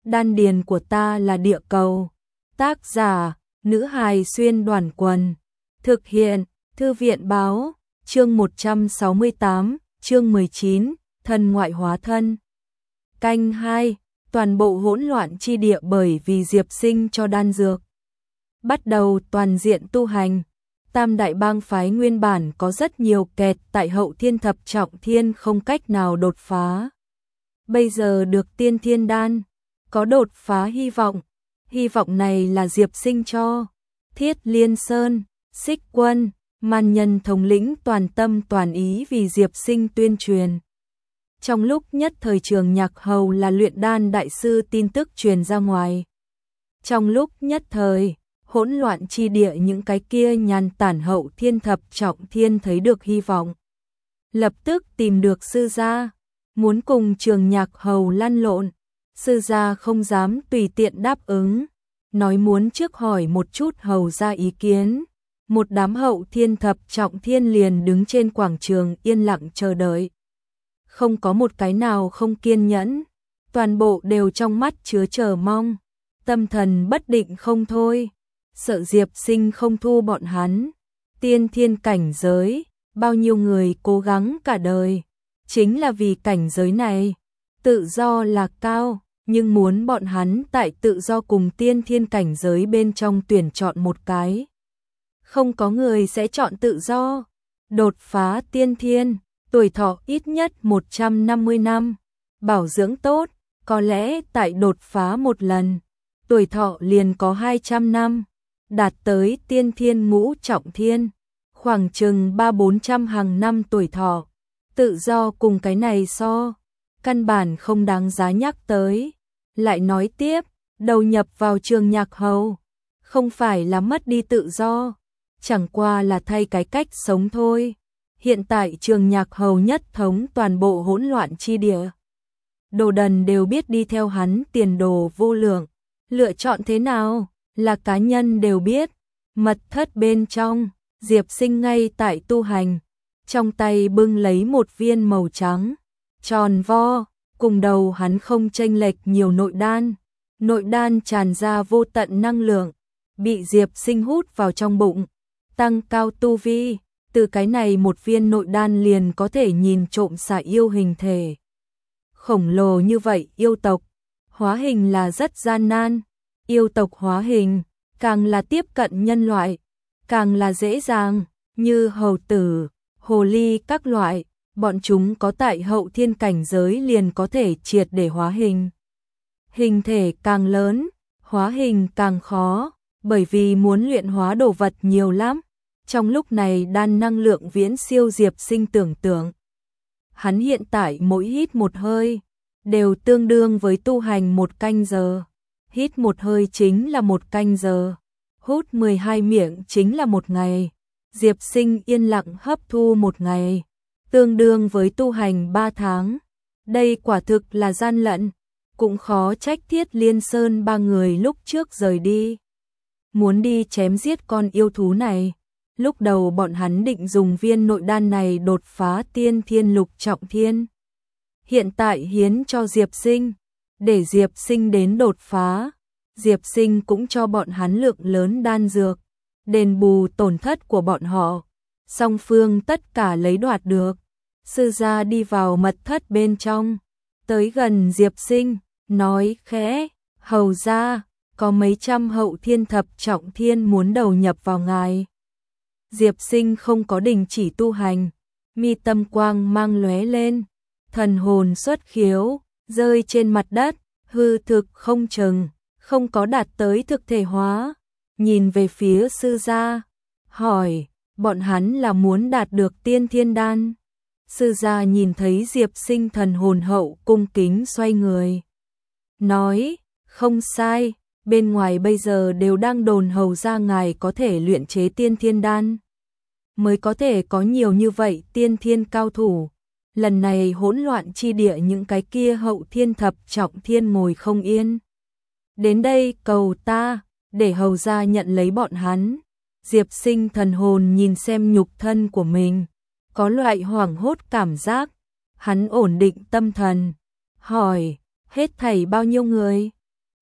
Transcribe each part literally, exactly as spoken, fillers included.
đan điền của ta là địa cầu. Tác giả, nữ hài xuyên đoàn quần. Thực hiện, thư viện báo, chương một trăm sáu mươi tám, chương mười chín, thân ngoại hóa thân. Canh hai, toàn bộ hỗn loạn chi địa bởi vì Diệp Sinh cho đan dược. Bắt đầu toàn diện tu hành. Tam đại bang phái nguyên bản có rất nhiều kẹt tại hậu thiên thập trọng thiên không cách nào đột phá. Bây giờ được tiên thiên đan, có đột phá hy vọng. Hy vọng này là Diệp Sinh cho. Thiết Liên Sơn, Xích Quân, Man Nhân thống lĩnh toàn tâm toàn ý vì Diệp Sinh tuyên truyền. Trong lúc nhất thời Trường Nhạc Hầu là luyện đan đại sư tin tức truyền ra ngoài. Trong lúc nhất thời, hỗn loạn chi địa những cái kia nhàn tản hậu thiên thập trọng thiên thấy được hy vọng. Lập tức tìm được sư gia, muốn cùng Trường Nhạc Hầu lăn lộn. Sư gia không dám tùy tiện đáp ứng, nói muốn trước hỏi một chút hầu gia ý kiến. Một đám hậu thiên thập trọng thiên liền đứng trên quảng trường yên lặng chờ đợi. Không có một cái nào không kiên nhẫn, toàn bộ đều trong mắt chứa chờ mong, tâm thần bất định không thôi, sợ Diệp Sinh không thu bọn hắn. Tiên thiên cảnh giới, bao nhiêu người cố gắng cả đời, chính là vì cảnh giới này. Tự do là cao, nhưng muốn bọn hắn tại tự do cùng tiên thiên cảnh giới bên trong tuyển chọn một cái. Không có người sẽ chọn tự do. Đột phá tiên thiên, tuổi thọ ít nhất một trăm năm mươi năm, bảo dưỡng tốt, có lẽ tại đột phá một lần, tuổi thọ liền có hai trăm năm, đạt tới tiên thiên ngũ trọng thiên, khoảng chừng ba bốn trăm hàng năm tuổi thọ. Tự do cùng cái này so, căn bản không đáng giá nhắc tới. Lại nói tiếp, đầu nhập vào Trường Nhạc Hầu, không phải là mất đi tự do, chẳng qua là thay cái cách sống thôi. Hiện tại Trường Nhạc Hầu nhất thống toàn bộ hỗn loạn chi địa. Đồ đần đều biết đi theo hắn tiền đồ vô lượng. Lựa chọn thế nào, là cá nhân đều biết. Mật thất bên trong, Diệp Sinh ngay tại tu hành. Trong tay bưng lấy một viên màu trắng, tròn vo, cùng đầu hắn không chênh lệch nhiều nội đan. Nội đan tràn ra vô tận năng lượng, bị Diệp Sinh hút vào trong bụng, tăng cao tu vi. Từ cái này một viên nội đan liền có thể nhìn trộm xà yêu hình thể. Khổng lồ như vậy yêu tộc, hóa hình là rất gian nan. Yêu tộc hóa hình, càng là tiếp cận nhân loại, càng là dễ dàng, như hầu tử, hồ ly các loại. Bọn chúng có tại hậu thiên cảnh giới liền có thể triệt để hóa hình. Hình thể càng lớn, hóa hình càng khó, bởi vì muốn luyện hóa đồ vật nhiều lắm. Trong lúc này đan năng lượng viễn siêu Diệp Sinh tưởng tượng. Hắn hiện tại mỗi hít một hơi, đều tương đương với tu hành một canh giờ. Hít một hơi chính là một canh giờ, hút mười hai miệng chính là một ngày. Diệp Sinh yên lặng hấp thu một ngày, tương đương với tu hành ba tháng. Đây quả thực là gian lận, cũng khó trách Thiết Liên Sơn ba người lúc trước rời đi. Muốn đi chém giết con yêu thú này. Lúc đầu bọn hắn định dùng viên nội đan này đột phá tiên thiên lục trọng thiên. Hiện tại hiến cho Diệp Sinh, để Diệp Sinh đến đột phá. Diệp Sinh cũng cho bọn hắn lượng lớn đan dược, đền bù tổn thất của bọn họ. Song phương tất cả lấy đoạt được. Sư gia đi vào mật thất bên trong, tới gần Diệp Sinh, nói khẽ, hầu gia, có mấy trăm hậu thiên thập trọng thiên muốn đầu nhập vào ngài. Diệp Sinh không có đình chỉ tu hành, mi tâm quang mang lóe lên, thần hồn xuất khiếu, rơi trên mặt đất, hư thực không chừng, không có đạt tới thực thể hóa. Nhìn về phía sư gia, hỏi, bọn hắn là muốn đạt được tiên thiên đan. Sư gia nhìn thấy Diệp Sinh thần hồn hậu cung kính xoay người, nói, không sai, bên ngoài bây giờ đều đang đồn hầu gia ngài có thể luyện chế tiên thiên đan, mới có thể có nhiều như vậy tiên thiên cao thủ. Lần này hỗn loạn chi địa những cái kia hậu thiên thập trọng thiên ngồi không yên. Đến đây cầu ta, để hầu gia nhận lấy bọn hắn. Diệp Sinh thần hồn nhìn xem nhục thân của mình, có loại hoảng hốt cảm giác. Hắn ổn định tâm thần, hỏi, hết thảy bao nhiêu người?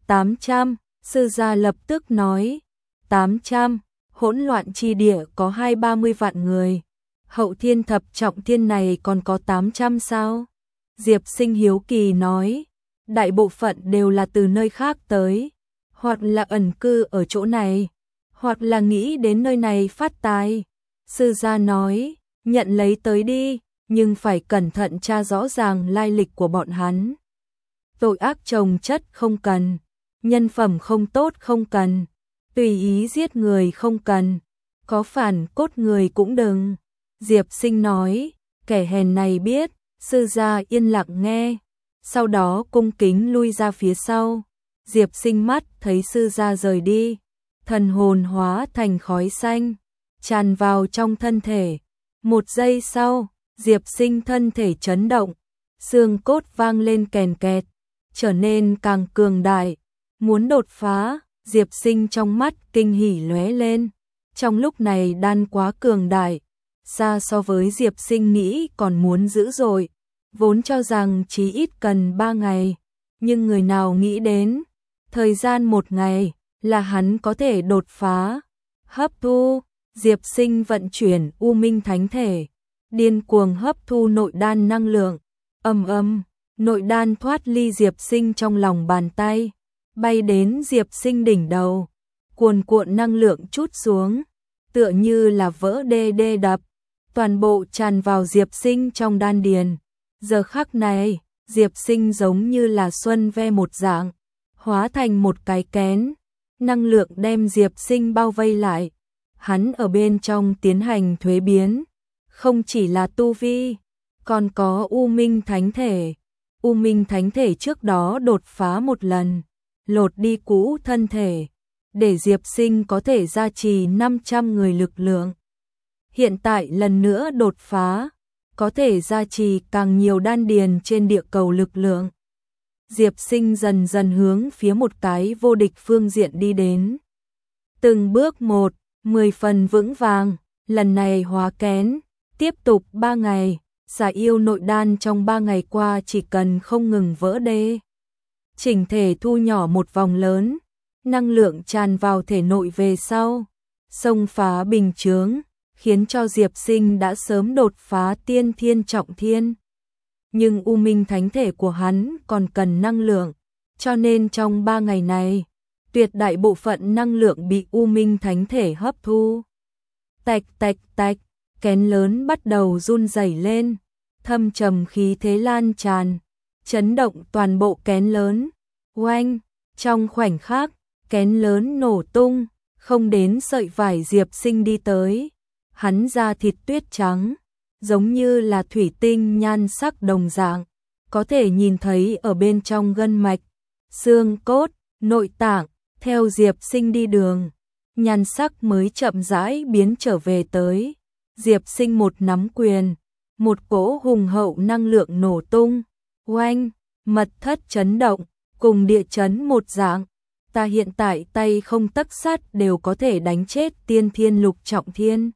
tám trăm, sư gia lập tức nói. tám trăm, hỗn loạn chi địa có hai ba mươi vạn người. Hậu thiên thập trọng thiên này còn có tám trăm sao? Diệp Sinh hiếu kỳ nói. Đại bộ phận đều là từ nơi khác tới, hoặc là ẩn cư ở chỗ này, hoặc là nghĩ đến nơi này phát tài. Sư gia nói, nhận lấy tới đi, nhưng phải cẩn thận tra rõ ràng lai lịch của bọn hắn. Tội ác chồng chất không cần, nhân phẩm không tốt không cần, tùy ý giết người không cần, có phản cốt người cũng đừng. Diệp Sinh nói, kẻ hèn này biết. Sư gia yên lặng nghe, sau đó cung kính lui ra phía sau. Diệp Sinh mắt thấy sư gia rời đi, thần hồn hóa thành khói xanh, tràn vào trong thân thể. Một giây sau, Diệp Sinh thân thể chấn động, xương cốt vang lên kèn kẹt, trở nên càng cường đại. Muốn đột phá, Diệp Sinh trong mắt kinh hỉ lóe lên. Trong lúc này đan quá cường đại, xa so với Diệp Sinh nghĩ còn muốn dữ dội. Vốn cho rằng chỉ ít cần ba ngày, nhưng người nào nghĩ đến, thời gian một ngày là hắn có thể đột phá. Hấp thu, Diệp Sinh vận chuyển U Minh Thánh Thể, điên cuồng hấp thu nội đan năng lượng. Ầm ầm, nội đan thoát ly Diệp Sinh trong lòng bàn tay, bay đến Diệp Sinh đỉnh đầu, cuồn cuộn năng lượng trút xuống, tựa như là vỡ đê đê đập, toàn bộ tràn vào Diệp Sinh trong đan điền. Giờ khắc này, Diệp Sinh giống như là xuân ve một dạng, hóa thành một cái kén, năng lượng đem Diệp Sinh bao vây lại. Hắn ở bên trong tiến hành thuế biến, không chỉ là tu vi, còn có U Minh Thánh Thể. U Minh Thánh Thể trước đó đột phá một lần, lột đi cũ thân thể, để Diệp Sinh có thể gia trì năm trăm người lực lượng. Hiện tại lần nữa đột phá, có thể gia trì càng nhiều đan điền trên địa cầu lực lượng. Diệp Sinh dần dần hướng phía một cái vô địch phương diện đi đến. Từng bước một, mười phần vững vàng, lần này hóa kén, tiếp tục ba ngày, xà yêu nội đan trong ba ngày qua chỉ cần không ngừng vỡ đê. Chỉnh thể thu nhỏ một vòng lớn, năng lượng tràn vào thể nội về sau, xông phá bình chướng, khiến cho Diệp Sinh đã sớm đột phá tiên thiên trọng thiên. Nhưng U Minh Thánh Thể của hắn còn cần năng lượng, cho nên trong ba ngày này, tuyệt đại bộ phận năng lượng bị U Minh Thánh Thể hấp thu. Tạch tạch tạch, kén lớn bắt đầu run rẩy lên, thâm trầm khí thế lan tràn, chấn động toàn bộ kén lớn. Oanh, trong khoảnh khắc, kén lớn nổ tung, không đến sợi vải Diệp Sinh đi tới. Hắn da thịt tuyết trắng, giống như là thủy tinh nhan sắc đồng dạng, có thể nhìn thấy ở bên trong gân mạch, xương cốt, nội tạng. Theo Diệp Sinh đi đường, nhan sắc mới chậm rãi biến trở về tới. Diệp Sinh một nắm quyền, một cỗ hùng hậu năng lượng nổ tung. Oanh, mật thất chấn động, cùng địa chấn một dạng. Ta hiện tại tay không tấc sắt đều có thể đánh chết tiên thiên lục trọng thiên.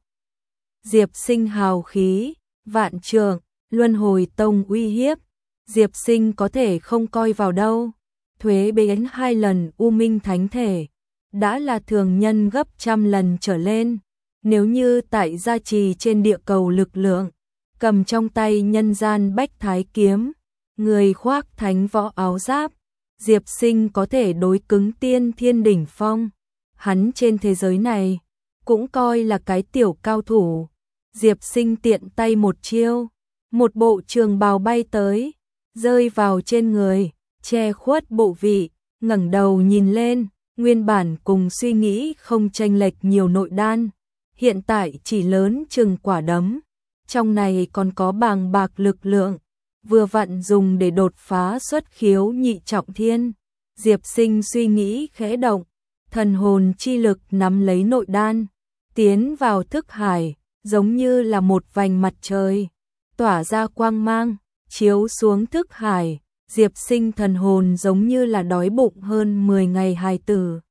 Diệp Sinh hào khí, vạn trường, luân hồi tông uy hiếp. Diệp Sinh có thể không coi vào đâu. Thuế biến hai lần U Minh Thánh Thể, đã là thường nhân gấp trăm lần trở lên. Nếu như tại gia trì trên địa cầu lực lượng, cầm trong tay nhân gian bách thái kiếm, người khoác thánh võ áo giáp, Diệp Sinh có thể đối cứng tiên thiên đỉnh phong. Hắn trên thế giới này, cũng coi là cái tiểu cao thủ. Diệp Sinh tiện tay một chiêu, một bộ trường bào bay tới, rơi vào trên người, che khuất bộ vị, ngẩng đầu nhìn lên, nguyên bản cùng suy nghĩ không chênh lệch nhiều nội đan, hiện tại chỉ lớn chừng quả đấm, trong này còn có bàng bạc lực lượng, vừa vặn dùng để đột phá xuất khiếu nhị trọng thiên. Diệp Sinh suy nghĩ khẽ động, thần hồn chi lực nắm lấy nội đan, tiến vào thức hải, giống như là một vành mặt trời, tỏa ra quang mang, chiếu xuống thức hải. Diệp Sinh thần hồn giống như là đói bụng hơn mười ngày hài tử,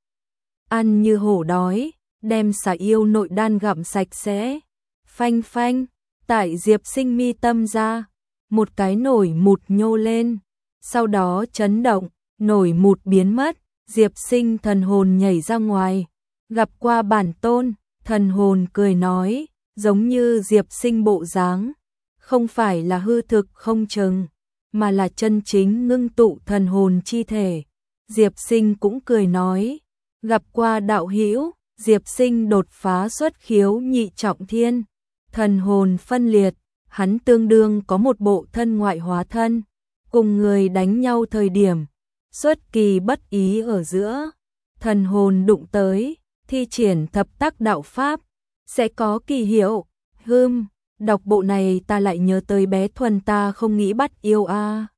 ăn như hổ đói, đem xà yêu nội đan gặm sạch sẽ. Phanh phanh, tại Diệp Sinh mi tâm ra, một cái nổi mụt nhô lên, sau đó chấn động, nổi mụt biến mất. Diệp Sinh thần hồn nhảy ra ngoài, gặp qua bản tôn, thần hồn cười nói, giống như Diệp Sinh bộ dáng, không phải là hư thực không chừng, mà là chân chính ngưng tụ thần hồn chi thể. Diệp Sinh cũng cười nói, gặp qua đạo hữu. Diệp Sinh đột phá xuất khiếu nhị trọng thiên, thần hồn phân liệt, hắn tương đương có một bộ thân ngoại hóa thân, cùng người đánh nhau thời điểm, xuất kỳ bất ý ở giữa, thần hồn đụng tới, thi triển thập tác đạo pháp, sẽ có kỳ hiệu. Hừm, đọc bộ này ta lại nhớ tới bé Thuần ta không nghĩ bắt yêu a.